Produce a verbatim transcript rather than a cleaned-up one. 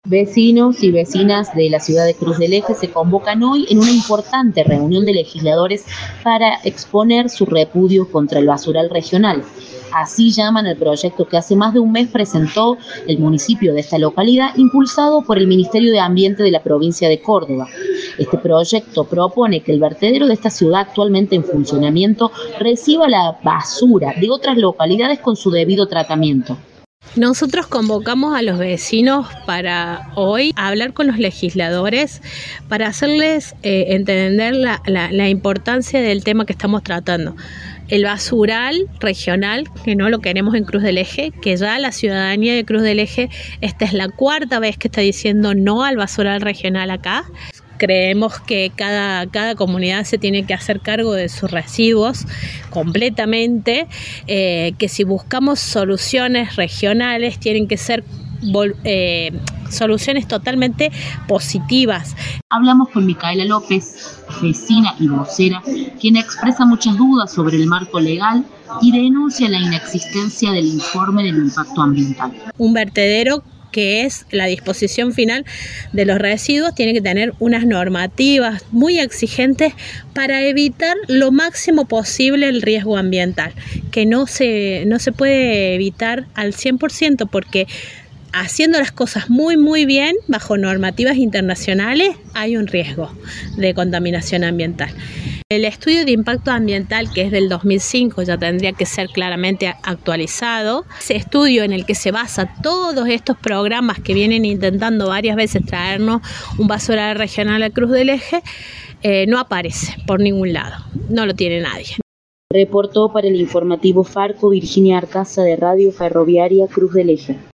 Vecinos y vecinas de la ciudad de Cruz del Eje se convocan hoy en una importante reunión de legisladores para exponer su repudio contra el basural regional. Así llaman el proyecto que hace más de un mes presentó el municipio de esta localidad, impulsado por el Ministerio de Ambiente de la provincia de Córdoba. Este proyecto propone que el vertedero de esta ciudad actualmente en funcionamiento reciba la basura de otras localidades con su debido tratamiento. Nosotros convocamos a los vecinos para hoy hablar con los legisladores para hacerles eh, entender la, la, la importancia del tema que estamos tratando. El basural regional, que no lo queremos en Cruz del Eje, que ya la ciudadanía de Cruz del Eje, esta es la cuarta vez que está diciendo no al basural regional acá. Creemos que cada, cada comunidad se tiene que hacer cargo de sus residuos completamente, eh, que si buscamos soluciones regionales tienen que ser eh, soluciones totalmente positivas. Hablamos con Micaela López, vecina y vocera, quien expresa muchas dudas sobre el marco legal y denuncia la inexistencia del informe del impacto ambiental. Un vertedero que es la disposición final de los residuos, tiene que tener unas normativas muy exigentes para evitar lo máximo posible el riesgo ambiental, que no se, no se puede evitar al cien por ciento porque haciendo las cosas muy muy bien, bajo normativas internacionales, hay un riesgo de contaminación ambiental. El estudio de impacto ambiental, que es del dos mil cinco, ya tendría que ser claramente actualizado. Ese estudio en el que se basa todos estos programas que vienen intentando varias veces traernos un basural regional a Cruz del Eje, eh, no aparece por ningún lado, no lo tiene nadie. Reportó para el informativo Farco Virginia Arcaza de Radio Ferroviaria Cruz del Eje.